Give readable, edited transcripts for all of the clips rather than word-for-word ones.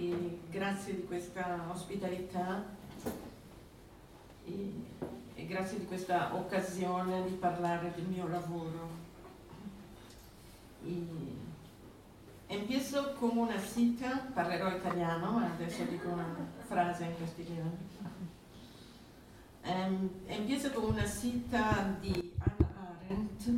e grazie di questa ospitalità e grazie di questa occasione di parlare del mio lavoro. Empiezo con una cita, parlerò italiano, ma adesso dico una frase in castigliano. Empiezo con una cita di Hannah Arendt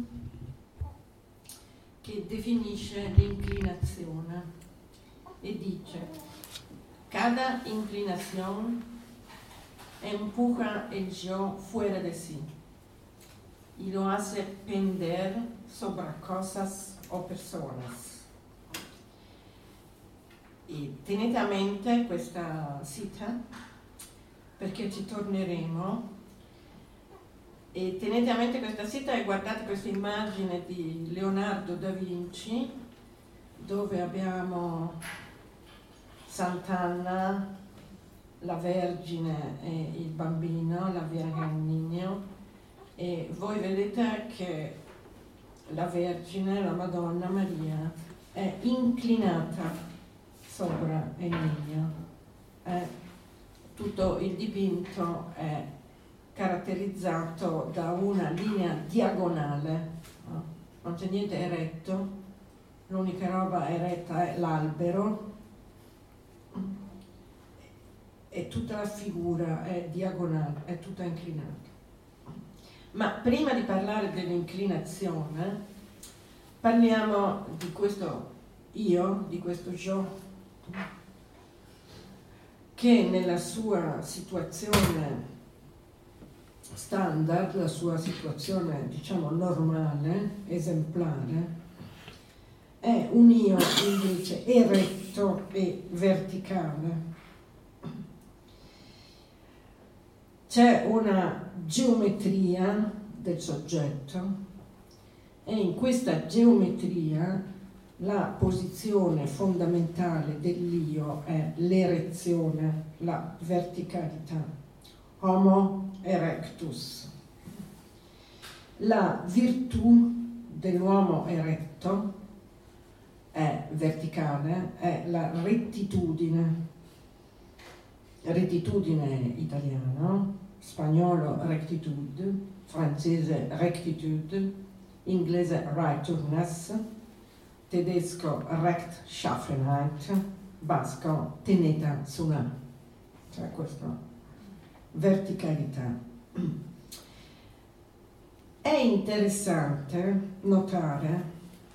che definisce l'inclinazione e dice: cada inclinación empuja el yo fuera de sí y lo hace pender sobre cosas o personas. E tenete a mente questa cita perché ci torneremo, e tenete a mente questa cita e guardate questa immagine di Leonardo da Vinci dove abbiamo Sant'Anna, la Vergine e il bambino, la Virgen Niño, e voi vedete che la Vergine, la Madonna Maria, è inclinata sopra il Niño. Tutto il dipinto è caratterizzato da una linea diagonale, no? Non c'è niente eretto, l'unica roba eretta è l'albero, e tutta la figura è diagonale, è tutta inclinata. Ma prima di parlare dell'inclinazione, parliamo di questo io, di questo yo, che nella sua situazione standard, la sua situazione diciamo normale, esemplare, è un io invece eretto e verticale. C'è una geometria del soggetto e in questa geometria la posizione fondamentale dell'io è l'erezione, la verticalità. Homo erectus. La virtù dell'uomo eretto è verticale, è la rettitudine. Rettitudine italiano, spagnolo rectitude, francese rectitude, inglese righteousness, tedesco Rechtschaffenheit, basco teneta suna, cioè questa verticalità. È interessante notare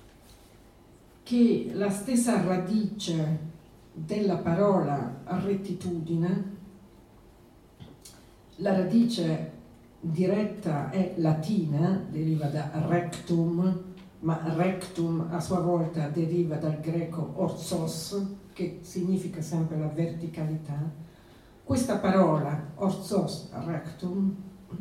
che la stessa radice della parola rettitudine, la radice diretta è latina, deriva da rectum, ma rectum a sua volta deriva dal greco orthos, che significa sempre la verticalità. Questa parola orthos rectum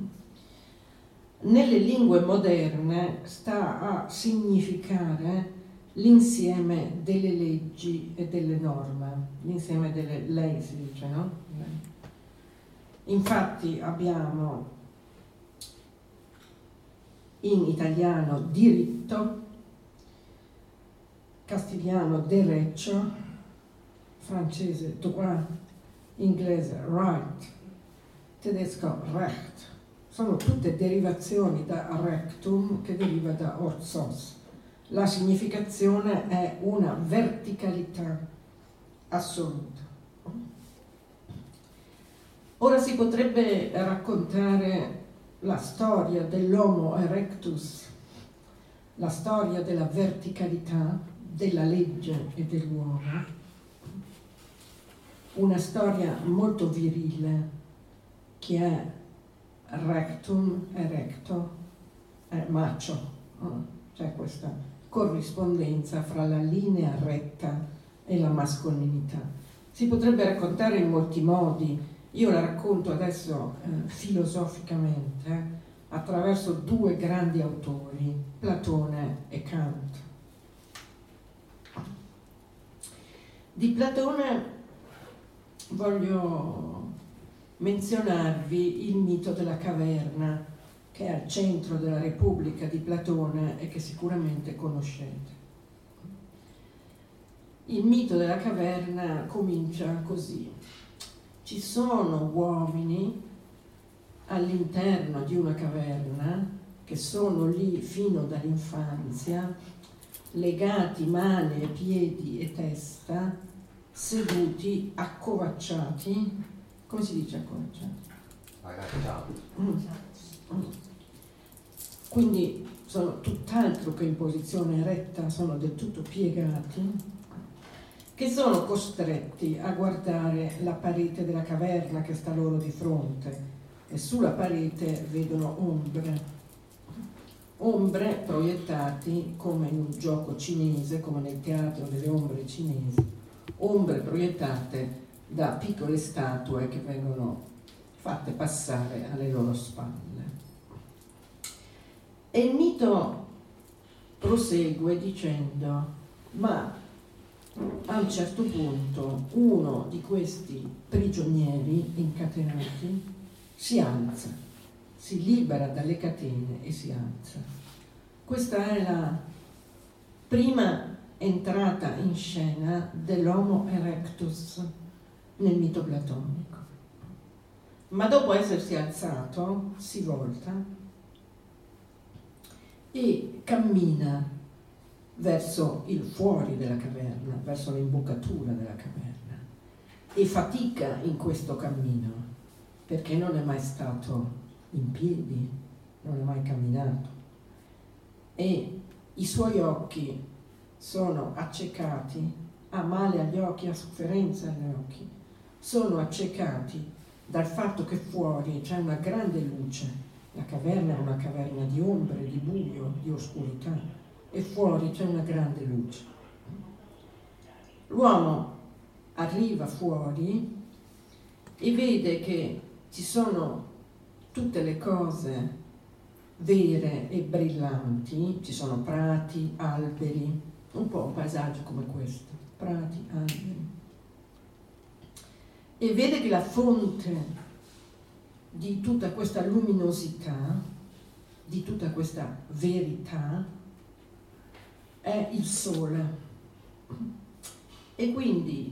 nelle lingue moderne sta a significare l'insieme delle leggi e delle norme, l'insieme delle lei si dice, no? Infatti abbiamo in italiano diritto, castigliano derecho, francese droit, inglese right, tedesco recht. Sono tutte derivazioni da rectum che deriva da orthos. La significazione è una verticalità assoluta. Ora si potrebbe raccontare la storia dell'Homo erectus, la storia della verticalità, della legge e dell'uomo, una storia molto virile che è rectum, erecto, è macho, c'è questa corrispondenza fra la linea retta e la mascolinità. Si potrebbe raccontare in molti modi. Io la racconto adesso filosoficamente attraverso due grandi autori, Platone e Kant. Di Platone voglio menzionarvi il mito della caverna, che è al centro della Repubblica di Platone e che sicuramente conoscete. il mito della caverna comincia così. Ci sono uomini all'interno di una caverna che sono lì fino dall'infanzia, legati mani e piedi e testa, seduti, accovacciati. Come si dice accovacciati? Agganciati. Quindi sono tutt'altro che in posizione eretta, sono del tutto piegati, che sono costretti a guardare la parete della caverna che sta loro di fronte, e sulla parete vedono ombre proiettati come in un gioco cinese, come nel teatro delle ombre cinesi, ombre proiettate da piccole statue che vengono fatte passare alle loro spalle. E il mito prosegue dicendo: ma a un certo punto uno di questi prigionieri incatenati si alza, si libera dalle catene e si alza. Questa è la prima entrata in scena dell'Homo erectus nel mito platonico. Ma dopo essersi alzato si volta e cammina verso il fuori della caverna, verso l'imboccatura della caverna, e fatica in questo cammino perché non è mai stato in piedi, non è mai camminato, e i suoi occhi sono accecati, ha male agli occhi, ha sofferenza agli occhi, sono accecati dal fatto che fuori c'è una grande luce. La caverna è una caverna di ombre, di buio, di oscurità, e fuori c'è una grande luce. L'uomo arriva fuori e vede che ci sono tutte le cose vere e brillanti, ci sono prati, alberi, un po' un paesaggio come questo, prati, alberi, e vede che la fonte di tutta questa luminosità, di tutta questa verità, è il sole. E quindi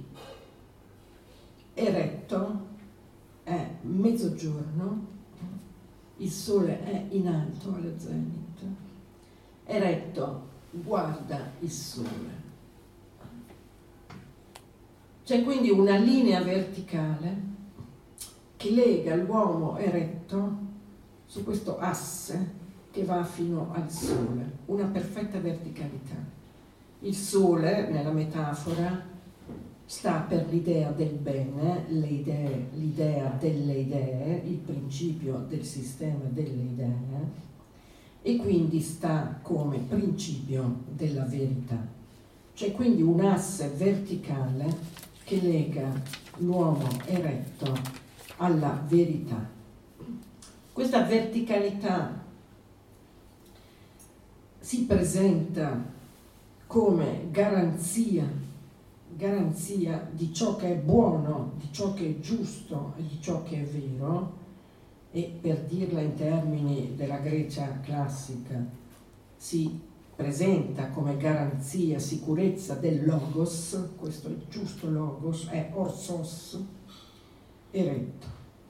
eretto è mezzogiorno, il sole è in alto allo zenit, eretto guarda il sole. C'è quindi una linea verticale che lega l'uomo eretto su questo asse che va fino al sole, una perfetta verticalità. Il sole, nella metafora, sta per l'idea del bene, l'idea delle idee, il principio del sistema delle idee, e quindi sta come principio della verità. C'è quindi un asse verticale che lega l'uomo eretto alla verità. Questa verticalità si presenta come garanzia di ciò che è buono, di ciò che è giusto e di ciò che è vero, e per dirla in termini della Grecia classica si presenta come garanzia, sicurezza del logos, questo è il giusto logos, è orsos, eretto.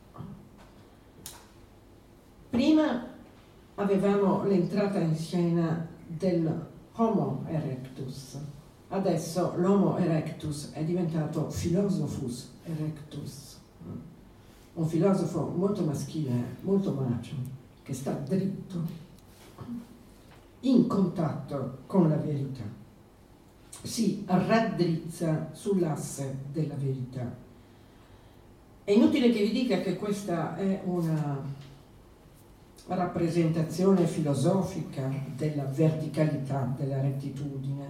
Prima avevamo l'entrata in scena del Homo erectus, adesso l'Homo erectus è diventato Philosophus erectus, un filosofo molto maschile, molto macio, che sta dritto, in contatto con la verità, si raddrizza sull'asse della verità. È inutile che vi dica che questa è una rappresentazione filosofica della verticalità, della rettitudine,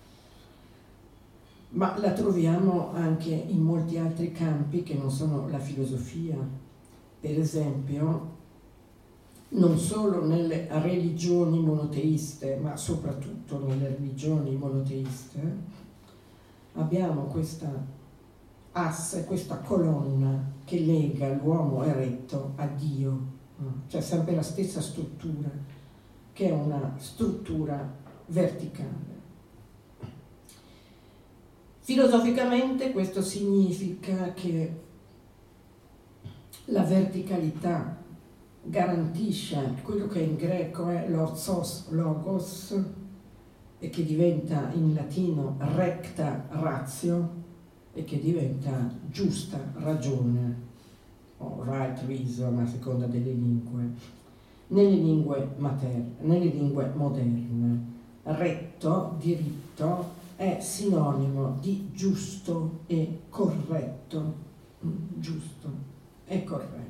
ma la troviamo anche in molti altri campi che non sono la filosofia. Per esempio, non solo nelle religioni monoteiste, ma soprattutto nelle religioni monoteiste, abbiamo questa asse, questa colonna che lega l'uomo eretto a Dio. C'è sempre la stessa struttura, che è una struttura verticale. Filosoficamente questo significa che la verticalità garantisce quello che in greco è l'orthos logos e che diventa in latino recta ratio e che diventa giusta ragione o right reason a seconda delle lingue. Nelle lingue moderne, retto, diritto, è sinonimo di giusto e corretto. Giusto e corretto.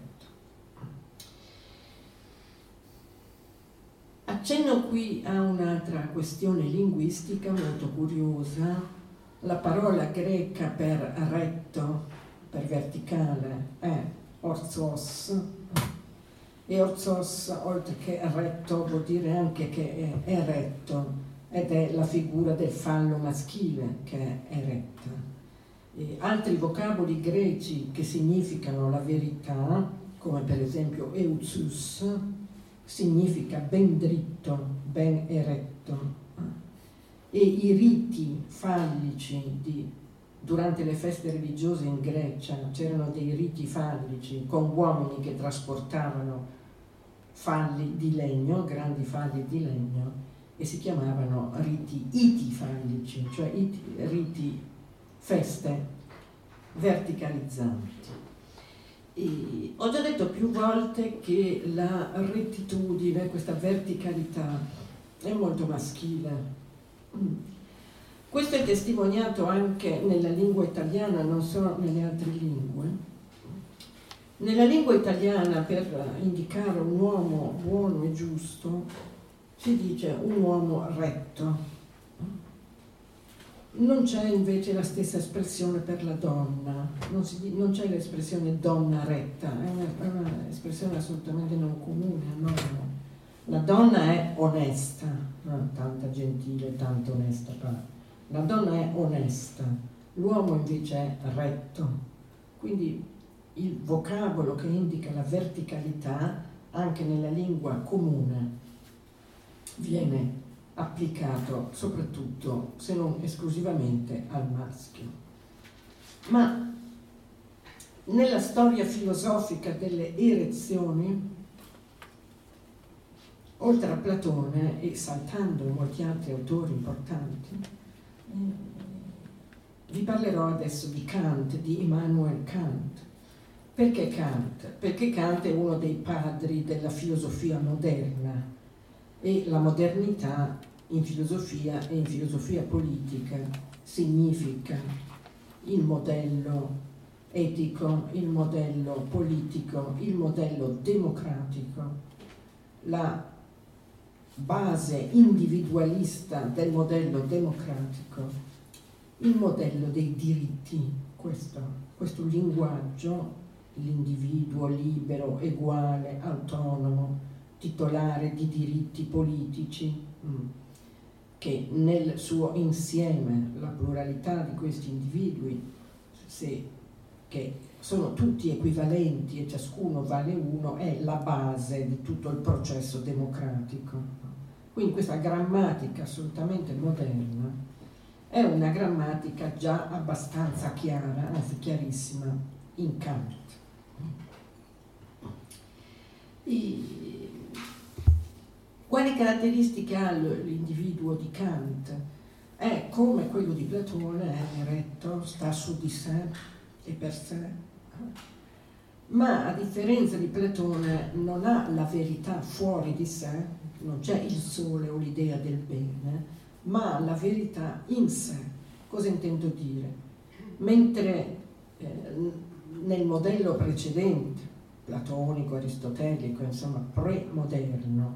Accenno qui a un'altra questione linguistica molto curiosa. La parola greca per retto, per verticale, è orthos, e orthos, oltre che retto, vuol dire anche che è eretto, ed è la figura del fallo maschile che è eretta. E altri vocaboli greci che significano la verità, come per esempio eutsus, significa ben dritto, ben eretto, e i riti fallici durante le feste religiose in Grecia c'erano dei riti fallici con uomini che trasportavano falli di legno, grandi falli di legno, e si chiamavano iti fallici, cioè riti, feste verticalizzanti. E ho già detto più volte che la rettitudine, questa verticalità, è molto maschile. Questo è testimoniato anche nella lingua italiana, non solo nelle altre lingue. Nella lingua italiana, per indicare un uomo buono e giusto, si dice un uomo retto. Non c'è invece la stessa espressione per la donna, non c'è l'espressione donna retta, è un'espressione assolutamente non comune all'uomo. La donna è onesta, tanta gentile, tanto onesta parla. La donna è onesta, l'uomo invece è retto. Quindi il vocabolo che indica la verticalità, anche nella lingua comune, viene applicato soprattutto, se non esclusivamente, al maschio. Ma nella storia filosofica delle erezioni, oltre a Platone e saltando molti altri autori importanti, vi parlerò adesso di Kant, di Immanuel Kant. Perché Kant? Perché Kant è uno dei padri della filosofia moderna, e la modernità in filosofia e in filosofia politica significa il modello etico, il modello politico, il modello democratico, la base individualista del modello democratico, il modello dei diritti, questo linguaggio, l'individuo libero, eguale, autonomo, titolare di diritti politici, che nel suo insieme, la pluralità di questi individui, che sono tutti equivalenti e ciascuno vale uno, è la base di tutto il processo democratico. Quindi questa grammatica assolutamente moderna è una grammatica già abbastanza chiara, anzi chiarissima, in Kant. Quali caratteristiche ha l'individuo di Kant? È come quello di Platone, è eretto, sta su di sé e per sé, ma a differenza di Platone non ha la verità fuori di sé, non c'è il sole o l'idea del bene, ma la verità in sé. Cosa intendo dire? Mentre nel modello precedente, platonico, aristotelico, insomma premoderno,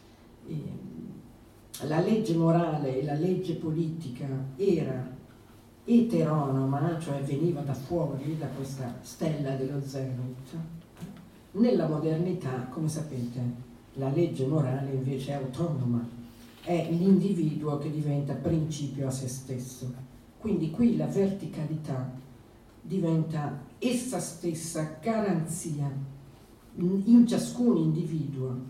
la legge morale e la legge politica era eteronoma, cioè veniva da fuori, da questa stella dello zenit. Nella modernità, come sapete, la legge morale invece è autonoma, è l'individuo che diventa principio a se stesso. Quindi qui la verticalità diventa essa stessa garanzia in ciascun individuo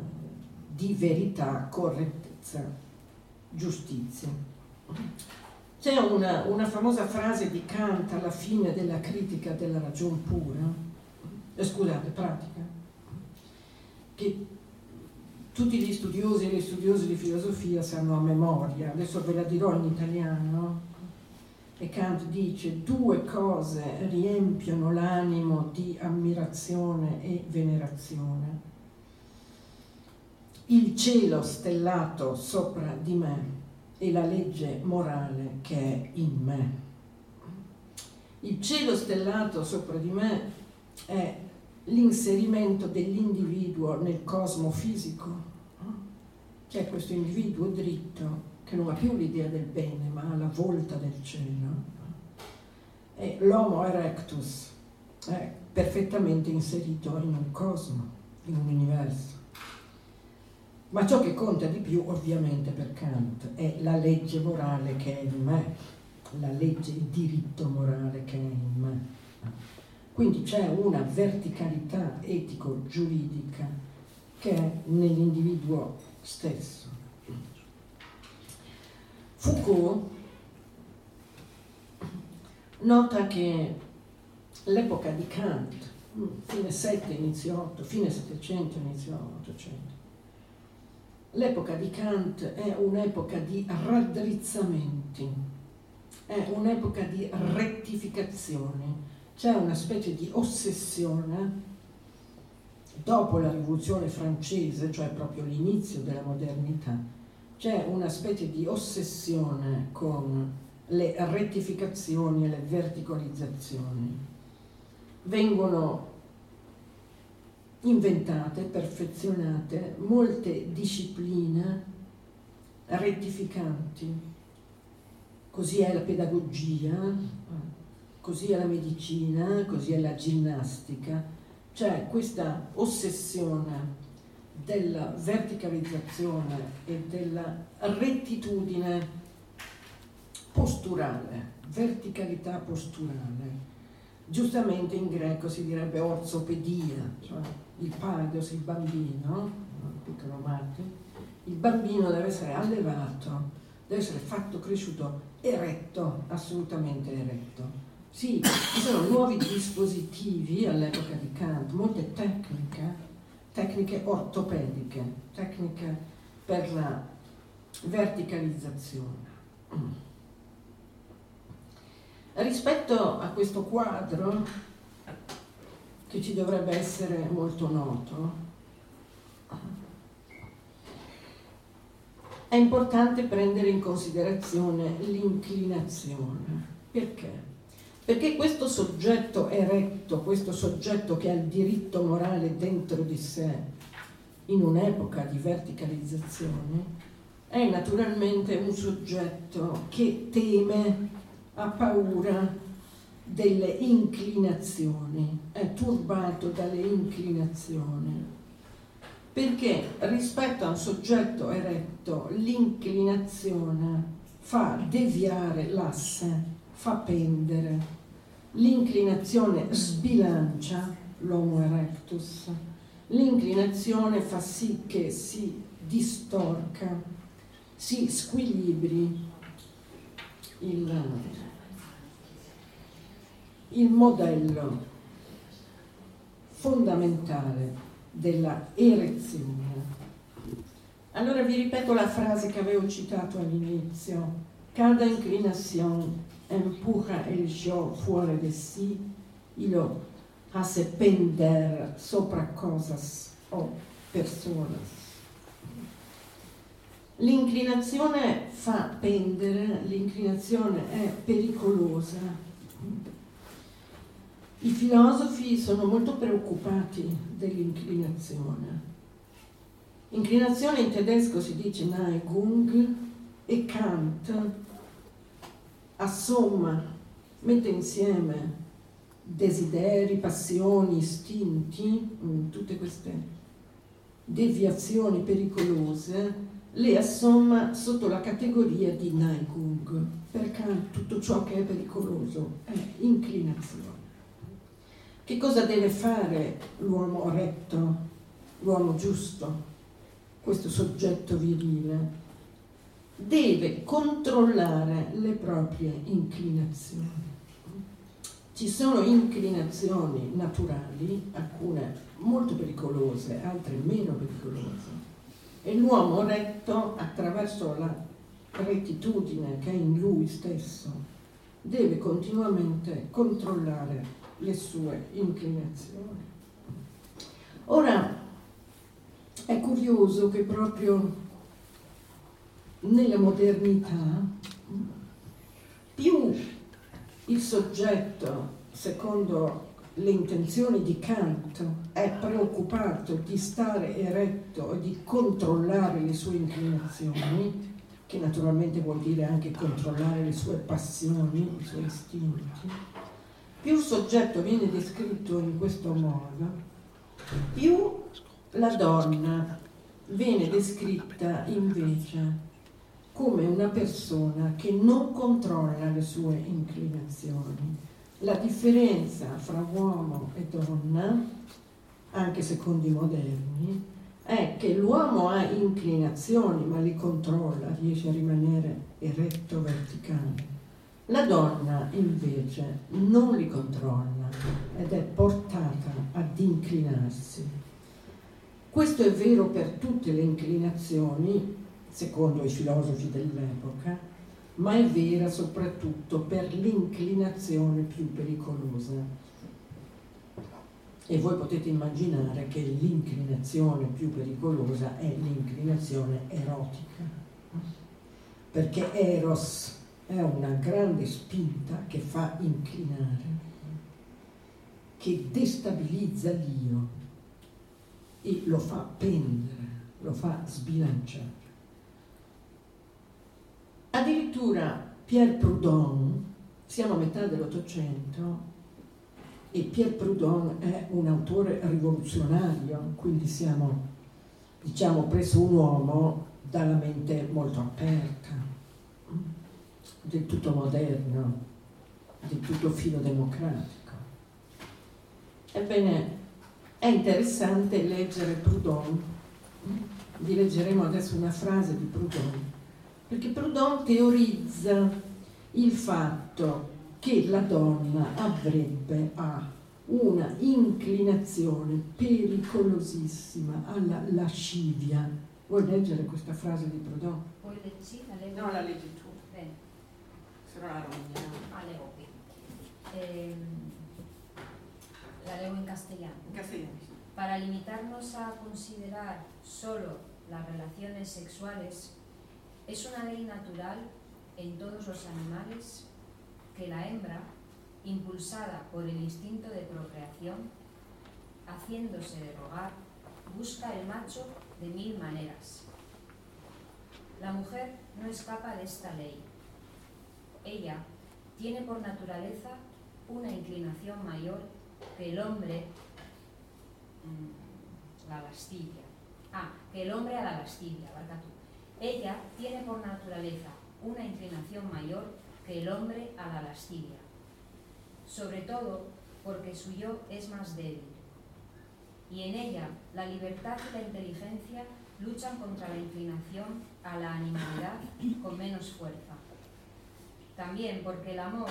di verità, correttezza, giustizia. C'è una famosa frase di Kant alla fine della critica della ragion pura, pratica, che tutti gli studiosi e le studiose di filosofia sanno a memoria, adesso ve la dirò in italiano, e Kant dice: due cose riempiono l'animo di ammirazione e venerazione: il cielo stellato sopra di me e la legge morale che è in me. Il cielo stellato sopra di me è l'inserimento dell'individuo nel cosmo fisico. C'è questo individuo dritto che non ha più l'idea del bene, ma ha la volta del cielo. E l'homo erectus è perfettamente inserito in un cosmo, in un universo. Ma ciò che conta di più, ovviamente, per Kant è la legge morale che è in me, la legge, il diritto morale che è in me. Quindi c'è una verticalità etico-giuridica che è nell'individuo stesso. Foucault nota che l'epoca di Kant, fine 7 inizio 8, fine 700 inizio 800, l'epoca di Kant è un'epoca di raddrizzamenti, è un'epoca di rettificazioni. C'è una specie di ossessione dopo la rivoluzione francese, cioè proprio l'inizio della modernità. C'è una specie di ossessione con le rettificazioni e le verticalizzazioni. Vengono inventate, perfezionate molte discipline rettificanti. Così è la pedagogia, così è la medicina, così è la ginnastica. C'è questa ossessione della verticalizzazione e della rettitudine posturale, verticalità posturale. Giustamente in greco si direbbe orzopedia, cioè il paidos, il bambino, piccolo Marte, il bambino deve essere allevato, deve essere fatto cresciuto eretto, assolutamente eretto. Sì, ci sono nuovi dispositivi all'epoca di Kant, molte tecniche ortopediche, tecniche per la verticalizzazione. Rispetto a questo quadro, che ci dovrebbe essere molto noto, è importante prendere in considerazione l'inclinazione. Perché? Perché questo soggetto eretto, questo soggetto che ha il diritto morale dentro di sé, in un'epoca di verticalizzazione, è naturalmente un soggetto che teme, ha paura delle inclinazioni, è turbato dalle inclinazioni, perché rispetto a un soggetto eretto l'inclinazione fa deviare l'asse, fa pendere. L'inclinazione sbilancia l'homo erectus, l'inclinazione fa sì che si distorca, si squilibri il modello fondamentale della erezione. Allora vi ripeto la frase che avevo citato all'inizio: cada inclinación empuja el yo fuera de sí y lo hace pender sopra cosas o personas. L'inclinazione fa pendere, l'inclinazione è pericolosa. I filosofi sono molto preoccupati dell'inclinazione. Inclinazione in tedesco si dice Neigung, e Kant assomma, mette insieme desideri, passioni, istinti, tutte queste deviazioni pericolose, le assomma sotto la categoria di Neigung. Per Kant tutto ciò che è pericoloso è inclinazione. Che cosa deve fare l'uomo retto, l'uomo giusto, questo soggetto virile? deve controllare le proprie inclinazioni. Ci sono inclinazioni naturali, alcune molto pericolose, altre meno pericolose, e l'uomo retto, attraverso la rettitudine che è in lui stesso, deve continuamente controllare le sue inclinazioni. Ora, è curioso che proprio nella modernità più il soggetto, secondo le intenzioni di Kant, è preoccupato di stare eretto e di controllare le sue inclinazioni, che naturalmente vuol dire anche controllare le sue passioni, i suoi istinti, più il soggetto viene descritto in questo modo, più la donna viene descritta invece come una persona che non controlla le sue inclinazioni. La differenza fra uomo e donna, anche secondo i moderni, è che l'uomo ha inclinazioni ma li controlla, riesce a rimanere eretto, verticale. La donna invece non li controlla ed è portata ad inclinarsi. Questo è vero per tutte le inclinazioni, secondo i filosofi dell'epoca, ma è vera soprattutto per l'inclinazione più pericolosa. E voi potete immaginare che l'inclinazione più pericolosa è l'inclinazione erotica, perché Eros è una grande spinta che fa inclinare, che destabilizza l'io e lo fa pendere, lo fa sbilanciare. Addirittura Pierre Proudhon, siamo a metà dell'Ottocento, e Pierre Proudhon è un autore rivoluzionario, quindi siamo, diciamo, presso un uomo dalla mente molto aperta, del tutto moderno, del tutto filodemocratico. Ebbene, è interessante leggere Proudhon. Vi leggeremo adesso una frase di Proudhon, perché Proudhon teorizza il fatto che la donna avrebbe una inclinazione pericolosissima alla lascivia. Vuoi leggere questa frase di Proudhon? Vuoi leggi? La leggo? No, la leggi tu. Bene. Se no la roviniamo. Vale, ovvio. La leo en castellano. En castellano. Para limitarnos a considerar solo las relaciones sexuales, es una ley natural en todos los animales que la hembra, impulsada por el instinto de procreación, haciéndose de rogar, busca el macho de 1000 maneras. La mujer no escapa de esta ley. Ella tiene por naturaleza una inclinación mayor que el hombre que el hombre a la lascivia, abarca tú. Ella tiene por naturaleza una inclinación mayor que el hombre a la lascivia, sobre todo porque su yo es más débil, y en ella la libertad y la inteligencia luchan contra la inclinación a la animalidad con menos fuerza. También porque el amor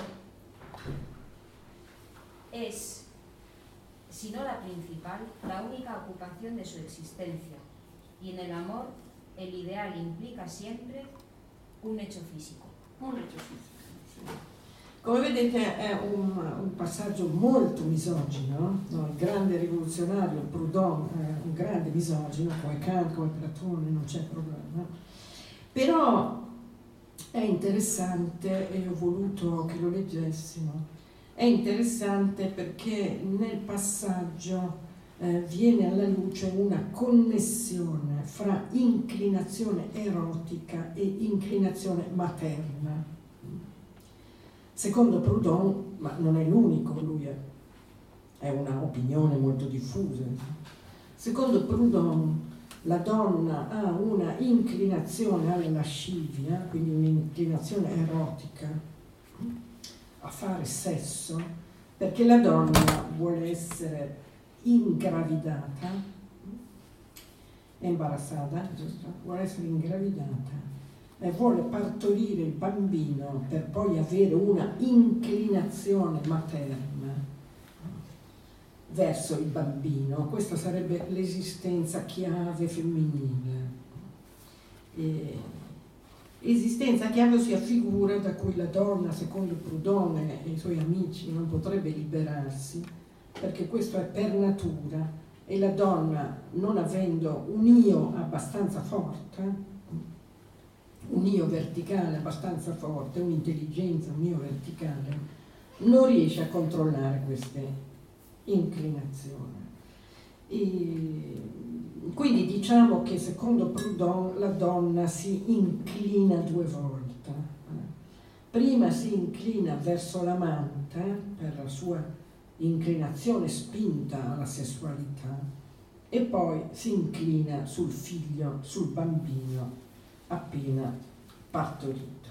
es, si no la principal, la única ocupación de su existencia, y en el amor el ideal implica siempre un hecho fisico. Un hecho fisico, sì. Come vedete è un passaggio molto misogino, no? Il grande rivoluzionario Proudhon è un grande misogino, come Kant, come Platone, non c'è problema. Però è interessante, e ho voluto che lo leggessimo, è interessante perché nel passaggio viene alla luce una connessione fra inclinazione erotica e inclinazione materna. Secondo Proudhon, ma non è l'unico, lui è una opinione molto diffusa, secondo Proudhon la donna ha una inclinazione alla lascivia, quindi un'inclinazione erotica a fare sesso, perché la donna vuole essere ingravidata, è imbarazzata, giusto? Vuole essere ingravidata e vuole partorire il bambino per poi avere una inclinazione materna verso il bambino, questa sarebbe l'esistenza chiave femminile. Esistenza chiave si affigura da cui la donna, secondo Proudhon e i suoi amici, non potrebbe liberarsi, perché questo è per natura, e la donna, non avendo un io abbastanza forte, un io verticale abbastanza forte, un'intelligenza, un io verticale, non riesce a controllare queste inclinazioni. Quindi diciamo che secondo Proudhon la donna si inclina due volte. Prima si inclina verso l'amante per la sua inclinazione spinta alla sessualità e poi si inclina sul figlio, sul bambino appena partorito.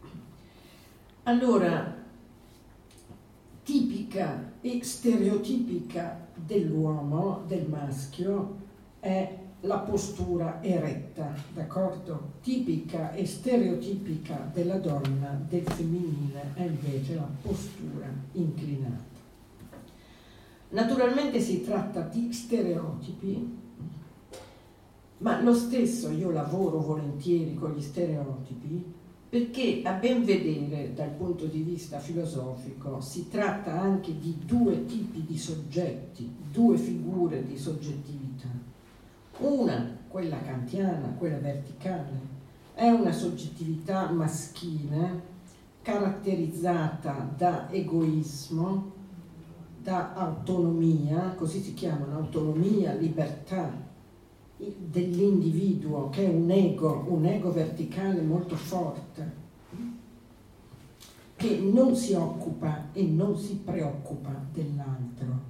Allora, tipica e stereotipica dell'uomo, del maschio, è la postura eretta, d'accordo? Tipica e stereotipica della donna, del femminile, è invece la postura inclinata. Naturalmente si tratta di stereotipi, ma lo stesso io lavoro volentieri con gli stereotipi, perché a ben vedere dal punto di vista filosofico si tratta anche di due tipi di soggetti, due figure di soggettività. Una, quella kantiana, quella verticale, è una soggettività maschile caratterizzata da egoismo, da autonomia, così si chiamano, autonomia, libertà dell'individuo, che è un ego verticale molto forte, che non si occupa e non si preoccupa dell'altro.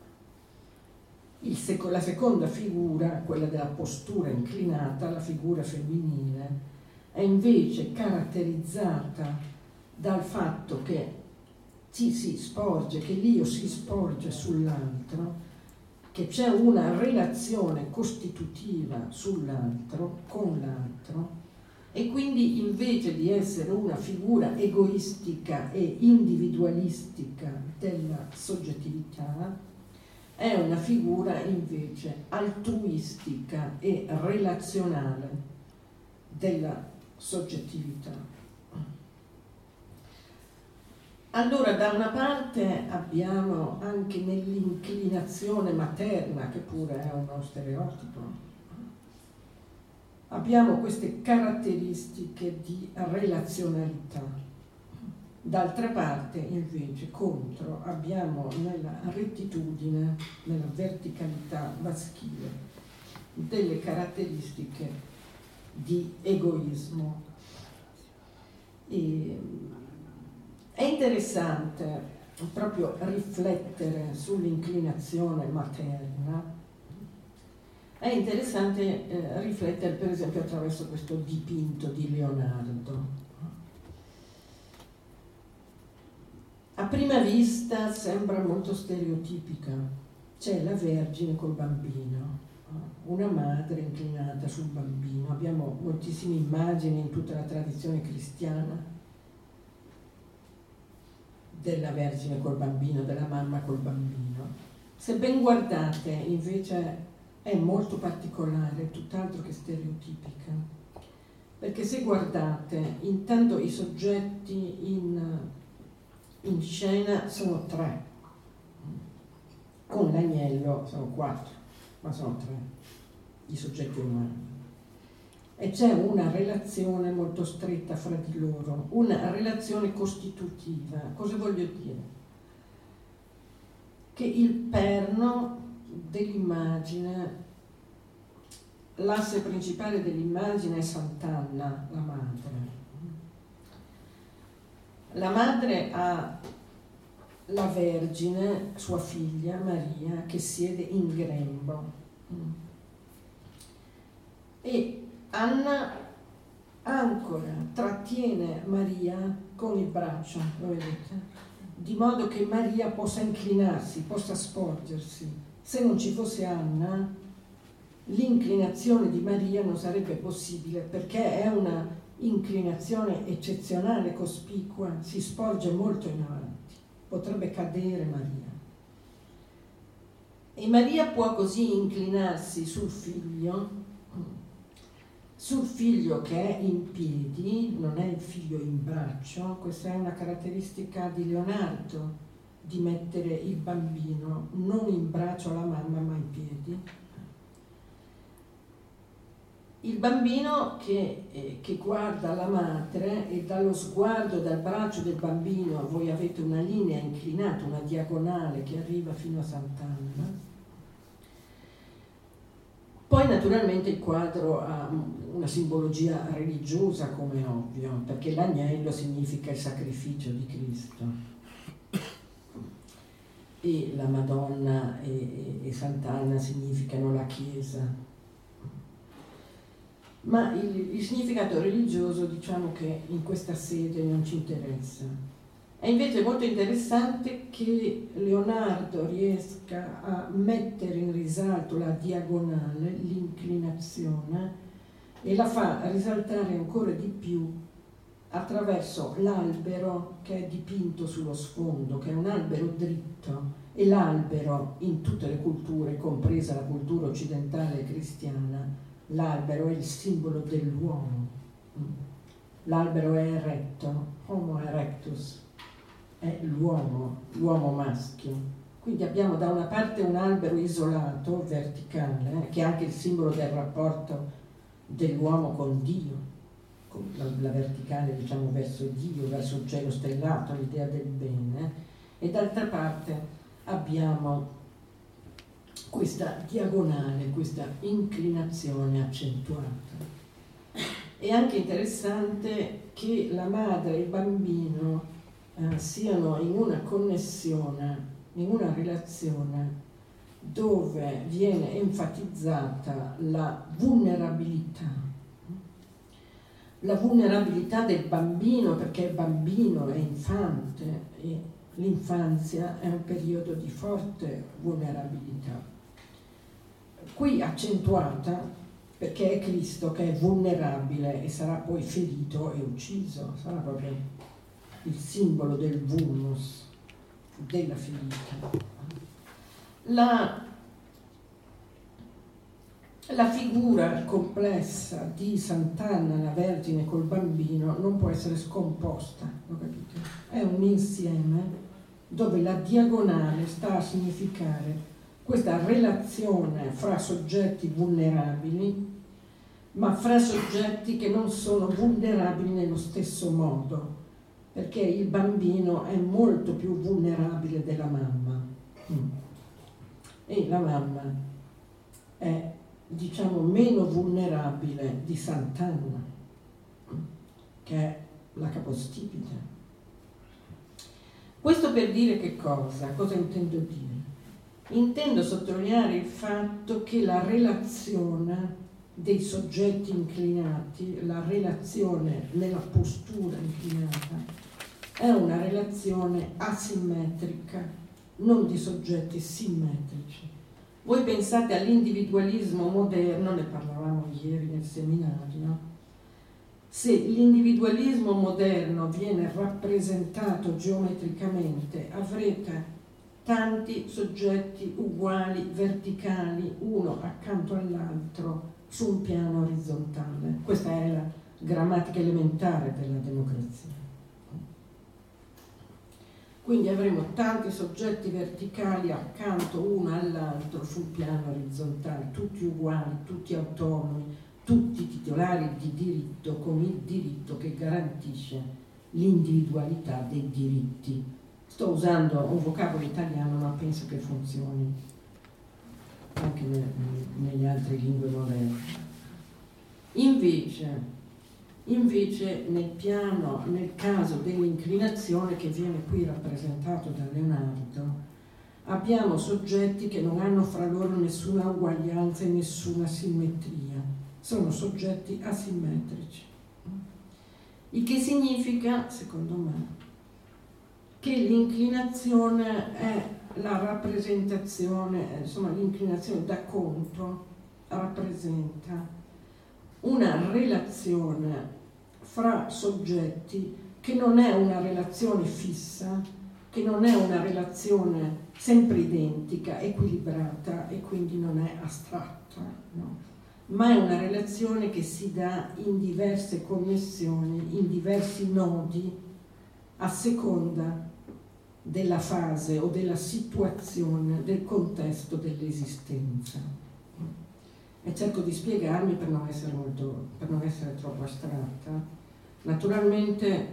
La seconda figura, quella della postura inclinata, la figura femminile, è invece caratterizzata dal fatto che che l'io si sporge sull'altro, che c'è una relazione costitutiva sull'altro, con l'altro, e quindi invece di essere una figura egoistica e individualistica della soggettività, è una figura invece altruistica e relazionale della soggettività. Allora, da una parte abbiamo anche nell'inclinazione materna, che pure è uno stereotipo, abbiamo queste caratteristiche di relazionalità. D'altra parte, invece, contro, abbiamo nella rettitudine, nella verticalità maschile, delle caratteristiche di egoismo. È interessante proprio riflettere sull'inclinazione materna, è interessante riflettere per esempio attraverso questo dipinto di Leonardo. A prima vista sembra molto stereotipica, c'è la Vergine col bambino, una madre inclinata sul bambino, abbiamo moltissime immagini in tutta la tradizione cristiana della Vergine col bambino, della mamma col bambino. Se ben guardate, invece, è molto particolare, tutt'altro che stereotipica, perché se guardate, intanto i soggetti in scena sono 3, con l'agnello sono 4, ma sono 3 i soggetti umani. E c'è una relazione molto stretta fra di loro, una relazione costitutiva. Cosa voglio dire? Che il perno dell'immagine, l'asse principale dell'immagine è Sant'Anna, la madre. La madre ha la Vergine, sua figlia Maria, che siede in grembo. E Anna ancora trattiene Maria con il braccio, lo vedete? Di modo che Maria possa inclinarsi, possa sporgersi. Se non ci fosse Anna, l'inclinazione di Maria non sarebbe possibile, perché è una inclinazione eccezionale, cospicua, si sporge molto in avanti, potrebbe cadere Maria. E Maria può così inclinarsi sul figlio che è in piedi, non è il figlio in braccio. Questa è una caratteristica di Leonardo, di mettere il bambino non in braccio alla mamma ma in piedi. Il bambino che guarda la madre, e dallo sguardo, dal braccio del bambino voi avete una linea inclinata, una diagonale che arriva fino a Sant'Anna. Poi naturalmente il quadro ha una simbologia religiosa, come ovvio, perché l'agnello significa il sacrificio di Cristo e la Madonna e Sant'Anna significano la Chiesa. Ma il significato religioso, diciamo che in questa sede non ci interessa. È invece molto interessante che Leonardo riesca a mettere in risalto la diagonale, l'inclinazione, e la fa risaltare ancora di più attraverso l'albero che è dipinto sullo sfondo, che è un albero dritto, e l'albero in tutte le culture, compresa la cultura occidentale e cristiana, l'albero è il simbolo dell'uomo. L'albero è eretto, homo erectus, è l'uomo maschio. Quindi abbiamo da una parte un albero isolato, verticale, che è anche il simbolo del rapporto dell'uomo con Dio, con la verticale, diciamo, verso Dio, verso il cielo stellato, l'idea del bene, e d'altra parte abbiamo questa diagonale, questa inclinazione accentuata. È anche interessante che la madre e il bambino siano in una connessione, in una relazione dove viene enfatizzata la vulnerabilità del bambino, perché è bambino, è infante, e l'infanzia è un periodo di forte vulnerabilità. Qui accentuata perché è Cristo che è vulnerabile e sarà poi ferito e ucciso, sarà proprio il simbolo del vulnus, della ferita. La figura complessa di Sant'Anna, la Vergine col bambino, non può essere scomposta, lo capite? È un insieme dove la diagonale sta a significare questa relazione fra soggetti vulnerabili, ma fra soggetti che non sono vulnerabili nello stesso modo, perché il bambino è molto più vulnerabile della mamma e la mamma è, diciamo, meno vulnerabile di Sant'Anna, che è la capostipite. Questo per dire che cosa? Cosa intendo dire? Intendo sottolineare il fatto che la relazione dei soggetti inclinati, la relazione nella postura inclinata, è una relazione asimmetrica, non di soggetti simmetrici. Voi pensate all'individualismo moderno, ne parlavamo ieri nel seminario. Se l'individualismo moderno viene rappresentato geometricamente, avrete tanti soggetti uguali, verticali, uno accanto all'altro, su un piano orizzontale. Questa è la grammatica elementare della democrazia. Quindi avremo tanti soggetti verticali accanto uno all'altro sul piano orizzontale, tutti uguali, tutti autonomi, tutti titolari di diritto, con il diritto che garantisce l'individualità dei diritti. Sto usando un vocabolo italiano, ma penso che funzioni anche nelle altre lingue moderne. Invece nel caso dell'inclinazione che viene qui rappresentato da Leonardo, abbiamo soggetti che non hanno fra loro nessuna uguaglianza e nessuna simmetria, sono soggetti asimmetrici. Il che significa, secondo me, che l'inclinazione è la rappresentazione, insomma l'inclinazione da conto rappresenta una relazione fra soggetti, che non è una relazione fissa, che non è una relazione sempre identica, equilibrata e quindi non è astratta, no? Ma è una relazione che si dà in diverse connessioni, in diversi nodi, a seconda della fase o della situazione, del contesto dell'esistenza. E cerco di spiegarmi per non essere troppo astratta. Naturalmente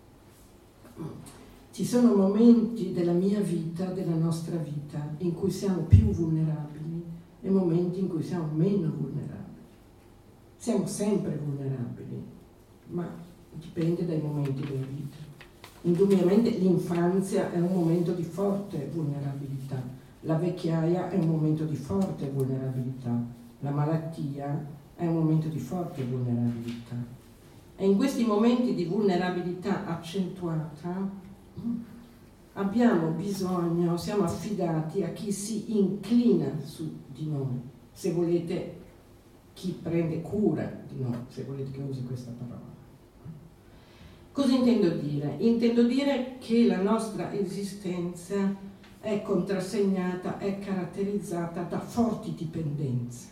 ci sono momenti della mia vita, della nostra vita, in cui siamo più vulnerabili e momenti in cui siamo meno vulnerabili. Siamo sempre vulnerabili, ma dipende dai momenti della vita. Indubbiamente l'infanzia è un momento di forte vulnerabilità, la vecchiaia è un momento di forte vulnerabilità, la malattia è un momento di forte vulnerabilità. E in questi momenti di vulnerabilità accentuata abbiamo bisogno, siamo affidati a chi si inclina su di noi, se volete, chi prende cura di noi, se volete che usi questa parola. Cosa intendo dire? Intendo dire che la nostra esistenza è contrassegnata, è caratterizzata da forti dipendenze.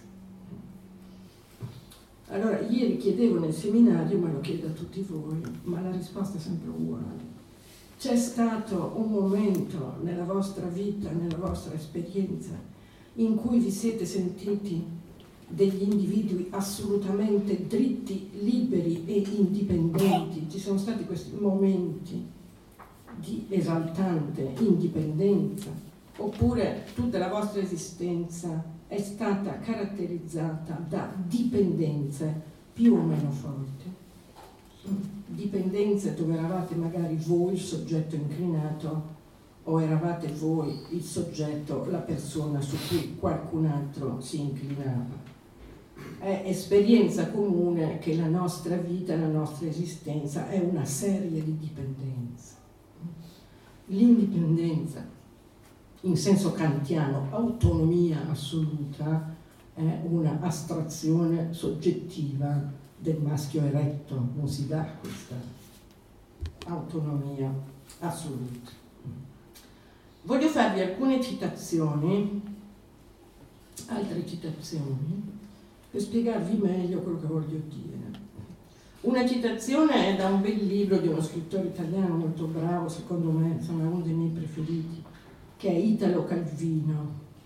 Allora, ieri chiedevo nel seminario, ma lo chiedo a tutti voi, ma la risposta è sempre uguale. C'è stato un momento nella vostra vita, nella vostra esperienza, in cui vi siete sentiti degli individui assolutamente dritti, liberi e indipendenti? Ci sono stati questi momenti di esaltante indipendenza? Oppure tutta la vostra esistenza è stata caratterizzata da dipendenze più o meno forti? Dipendenze dove eravate magari voi il soggetto inclinato o eravate voi il soggetto, la persona su cui qualcun altro si inclinava. È esperienza comune che la nostra vita, la nostra esistenza è una serie di dipendenze. L'indipendenza, in senso kantiano, autonomia assoluta, è una astrazione soggettiva del maschio eretto, non si dà questa autonomia assoluta. Voglio farvi alcune citazioni, altre citazioni, per spiegarvi meglio quello che voglio dire. Una citazione è da un bel libro di uno scrittore italiano molto bravo, secondo me, insomma, uno dei miei preferiti, che è Italo Calvino,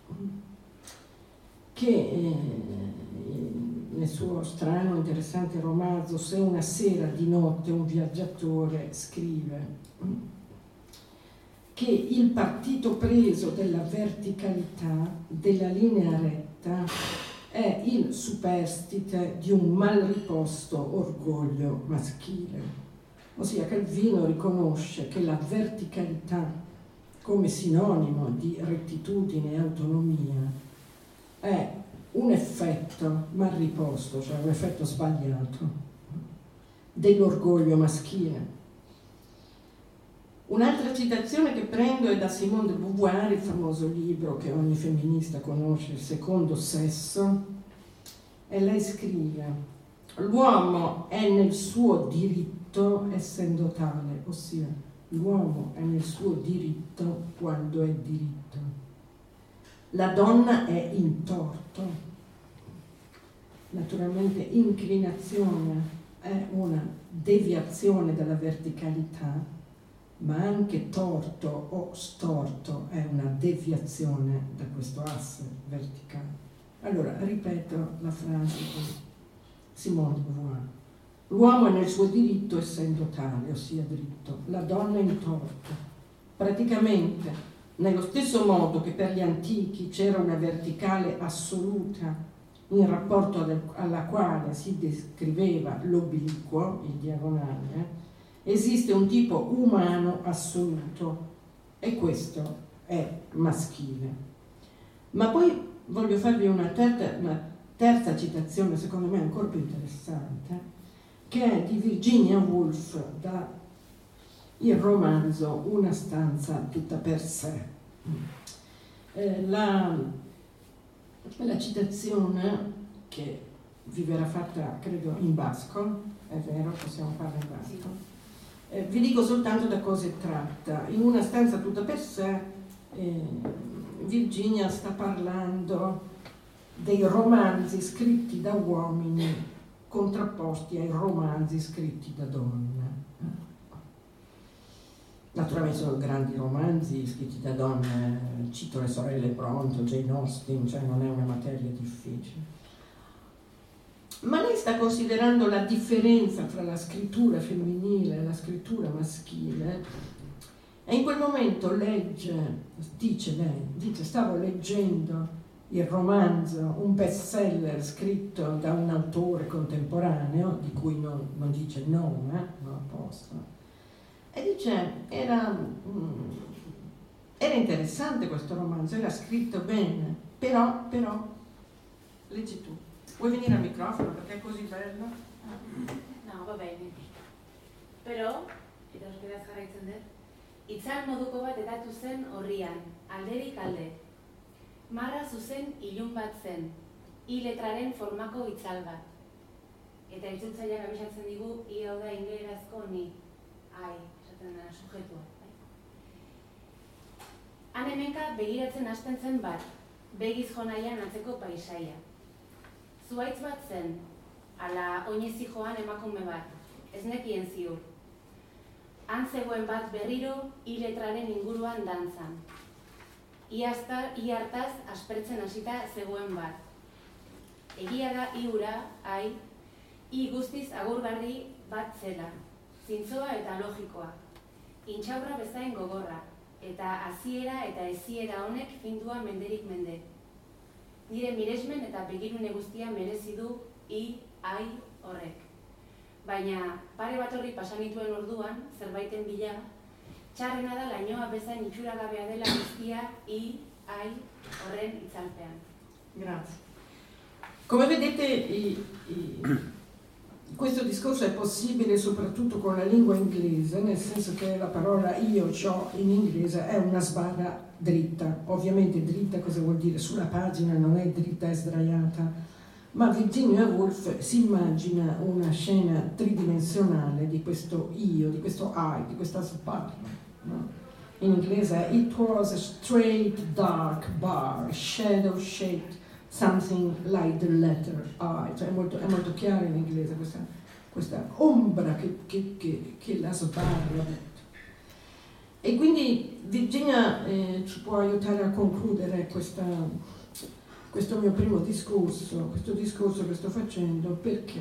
che nel suo strano, interessante romanzo Se una sera di notte un viaggiatore scrive che il partito preso della verticalità, della linea retta, è il superstite di un mal riposto orgoglio maschile. Ossia Calvino riconosce che la verticalità come sinonimo di rettitudine e autonomia è un effetto mal riposto, cioè un effetto sbagliato dell'orgoglio maschile. Un'altra citazione che prendo è da Simone de Beauvoir, il famoso libro che ogni femminista conosce, Il secondo sesso, e lei scrive: l'uomo è nel suo diritto essendo tale, ossia l'uomo è nel suo diritto quando è diritto. La donna è in torto. Naturalmente inclinazione è una deviazione dalla verticalità, ma anche torto o storto è una deviazione da questo asse verticale. Allora, ripeto la frase di Simone de Beauvoir. L'uomo è nel suo diritto essendo tale, ossia dritto, la donna è in torto. Praticamente, nello stesso modo che per gli antichi c'era una verticale assoluta in rapporto alla quale si descriveva l'obliquo, il diagonale, esiste un tipo umano assoluto e questo è maschile. Ma poi voglio farvi una terza citazione, secondo me ancora più interessante, che è di Virginia Woolf da il romanzo Una stanza tutta per sé. La citazione, che verrà fatta, credo, in basco, è vero, possiamo farla in basco. Vi dico soltanto da cosa è tratta. In una stanza tutta per sé, Virginia sta parlando dei romanzi scritti da uomini contrapposti ai romanzi scritti da donne. Naturalmente sono grandi romanzi scritti da donne, cito le sorelle Brontë, Jane Austen, cioè non è una materia difficile. Ma lei sta considerando la differenza tra la scrittura femminile e la scrittura maschile e in quel momento dice, stavo leggendo il romanzo, un bestseller scritto da un autore contemporaneo, di cui non dice il nome, non apposta, e dice, era interessante questo romanzo, era scritto bene, però, leggi tu. Vuoi venire al microfono perché è così bello? No, va bene. Però, eta euskeraz jarraitzen dut, itzal moduko bat edatu zen horrian, alderik alde. Marra zuzen ilun bat zen, I letraren formako itzal bat. Eta itzultzaileak abisatzen digu, I hau da ingelerazko ni, ai, esaten dena sujetua. Han hemenka begiratzen hasten zen bat, begiz jonaian atzeko paisaia. Zuhaitz bat zen, ala oinezi joan emakume bat, ez nekien ziur. Han zegoen bat berriro I letraren inguruan dantzan. I hartaz aspertzen hasita zegoen bat. Egia da I hura, ai, I guztiz agurgarri bat zela, zintzoa eta logikoa. Intxaurra bezain gogorra, eta hasiera eta eziera honek findua menderik mende. Nire miresmen eta begirune guztia merezi du I, ai, horrek. Baina, pare bat horri pasanituen orduan, zerbaiten bila, txarrena da lainoa bezain itxuragabea dela guztia I, ai, horren itzalpean. Grazie. Come vedete, questo discorso è possibile soprattutto con la lingua inglese, nel senso che la parola io, ciò in inglese è una sbarra dritta. Ovviamente dritta cosa vuol dire? Sulla pagina non è dritta, è sdraiata, ma Virginia Woolf si immagina una scena tridimensionale di questo io, di questo I, di questa sbarra. No? In inglese it was a straight dark bar, shadow shaped, something like the letter I, cioè è molto chiaro in inglese questa ombra che la sbarra. E quindi Virginia ci può aiutare a concludere questo mio primo discorso, questo discorso che sto facendo, perché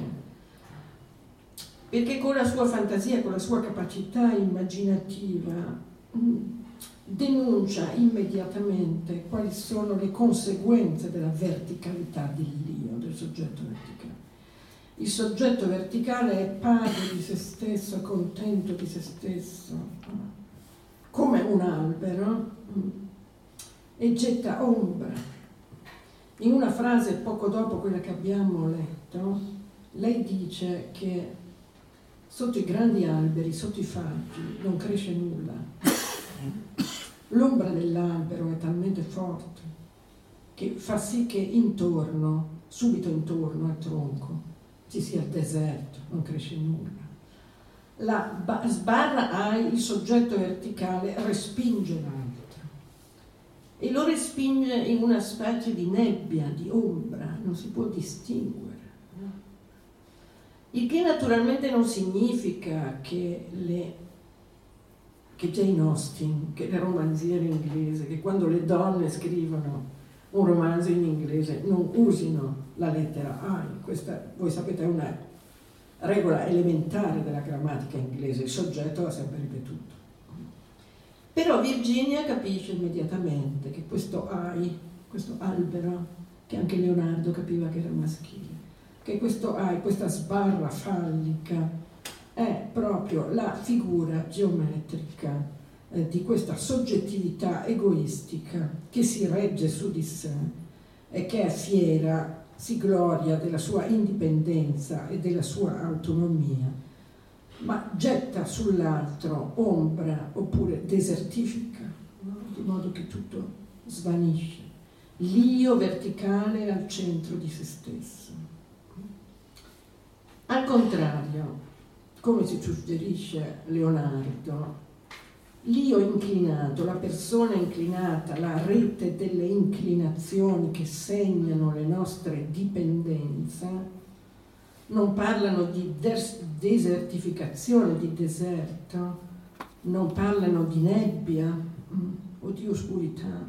con la sua fantasia, con la sua capacità immaginativa denuncia immediatamente quali sono le conseguenze della verticalità dell'io, del soggetto verticale. Il soggetto verticale è padre di se stesso, contento di se stesso, come un albero, e getta ombra. In una frase poco dopo quella che abbiamo letto, lei dice che sotto i grandi alberi, sotto i faggi, non cresce nulla. L'ombra dell'albero è talmente forte che fa sì che intorno, subito intorno al tronco, ci sia il deserto, non cresce nulla. La sbarra il soggetto verticale respinge l'altro e lo respinge in una specie di nebbia, di ombra, non si può distinguere. Il che naturalmente non significa che Jane Austen, che le romanziere inglesi, che quando le donne scrivono un romanzo in inglese non usino la lettera I. Questa, voi sapete, è una regola elementare della grammatica inglese, il soggetto va sempre ripetuto. Però Virginia capisce immediatamente che questo I, questo albero, che anche Leonardo capiva che era maschile, che questo I, questa sbarra fallica, è proprio la figura geometrica di questa soggettività egoistica che si regge su di sé e che è fiera, si gloria della sua indipendenza e della sua autonomia, ma getta sull'altro ombra oppure desertifica, no? Di modo che tutto svanisce. L'io verticale è al centro di se stesso. Al contrario, come si suggerisce Leonardo, l'io inclinato, la persona inclinata, la rete delle inclinazioni che segnano le nostre dipendenze, non parlano di desertificazione, di deserto, non parlano di nebbia o di oscurità,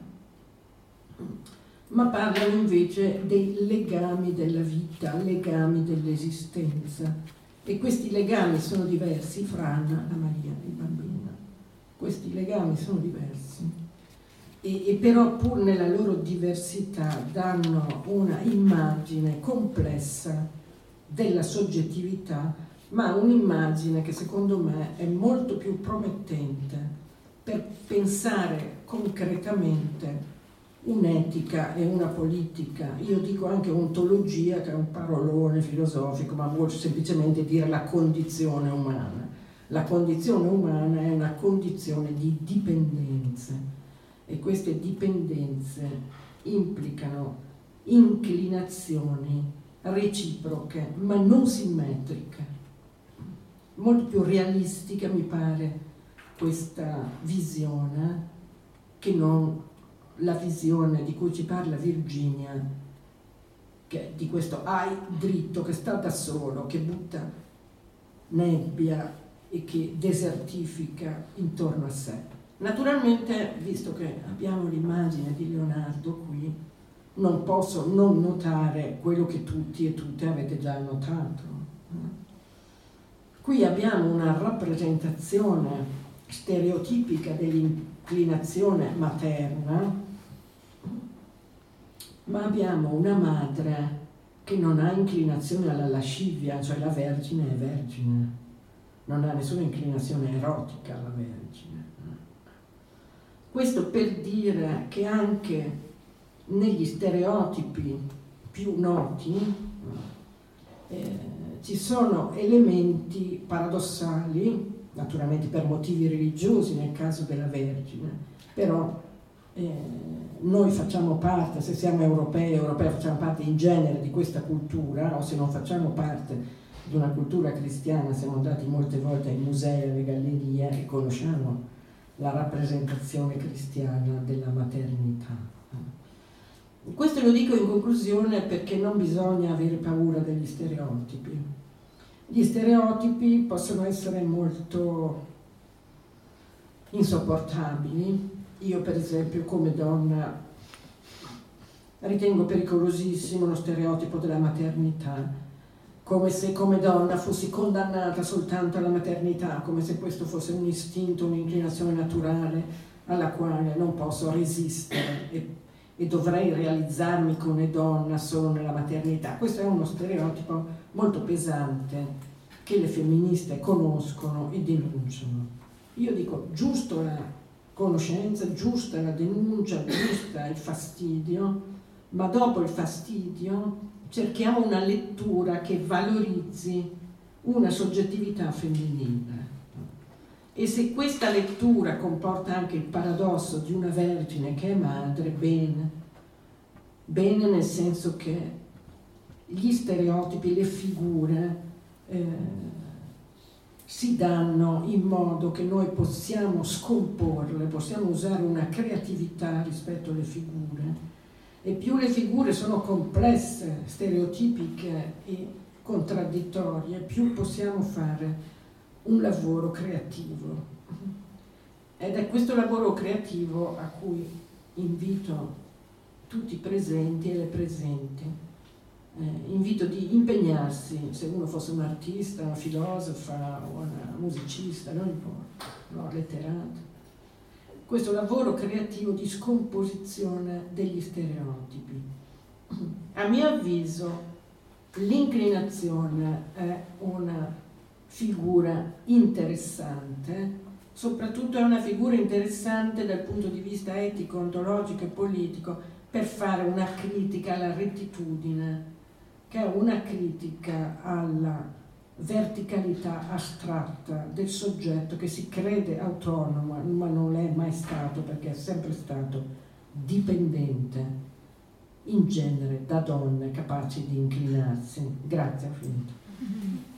ma parlano invece dei legami della vita, legami dell'esistenza. E questi legami sono diversi fra Anna, la Maria, il bambino. Questi legami sono diversi e però pur nella loro diversità danno una immagine complessa della soggettività, ma un'immagine che secondo me è molto più promettente per pensare concretamente un'etica e una politica. Io dico anche ontologia, che è un parolone filosofico, ma vuol semplicemente dire la condizione umana. La condizione umana è una condizione di dipendenze e queste dipendenze implicano inclinazioni reciproche ma non simmetriche. Molto più realistica mi pare questa visione che non la visione di cui ci parla Virginia, che di questo hai dritto che sta da solo, che butta nebbia e che desertifica intorno a sé. Naturalmente, visto che abbiamo l'immagine di Leonardo qui, non posso non notare quello che tutti e tutte avete già notato. Qui abbiamo una rappresentazione stereotipica dell'inclinazione materna, ma abbiamo una madre che non ha inclinazione alla lascivia, cioè la Vergine è vergine. Non ha nessuna inclinazione erotica alla Vergine. Questo per dire che anche negli stereotipi più noti ci sono elementi paradossali, naturalmente per motivi religiosi nel caso della Vergine, però noi facciamo parte, se siamo europei facciamo parte in genere di questa cultura, o se non facciamo parte di una cultura cristiana, siamo andati molte volte ai musei, alle gallerie e conosciamo la rappresentazione cristiana della maternità. Questo lo dico in conclusione perché non bisogna avere paura degli stereotipi. Gli stereotipi possono essere molto insopportabili. Io per esempio come donna ritengo pericolosissimo lo stereotipo della maternità, come se come donna fossi condannata soltanto alla maternità, come se questo fosse un istinto, un'inclinazione naturale alla quale non posso resistere e dovrei realizzarmi come donna solo nella maternità. Questo è uno stereotipo molto pesante che le femministe conoscono e denunciano. Io dico giusto la conoscenza, giusta la denuncia, giusta il fastidio, ma dopo il fastidio cerchiamo una lettura che valorizzi una soggettività femminile. E se questa lettura comporta anche il paradosso di una vergine che è madre, bene. Bene nel senso che gli stereotipi, le figure si danno in modo che noi possiamo scomporle, possiamo usare una creatività rispetto alle figure. E più le figure sono complesse, stereotipiche e contraddittorie, più possiamo fare un lavoro creativo. Ed è questo lavoro creativo a cui invito tutti i presenti e le presenti. Invito di impegnarsi, se uno fosse un artista, una filosofa, una musicista, non importa, no, letterato. Questo lavoro creativo di scomposizione degli stereotipi. A mio avviso l'inclinazione è una figura interessante, soprattutto è una figura interessante dal punto di vista etico, ontologico e politico per fare una critica alla rettitudine, che è una critica alla verticalità astratta del soggetto che si crede autonomo ma non è mai stato, perché è sempre stato dipendente in genere da donne capaci di inclinarsi. Grazie, ho finito. Amen.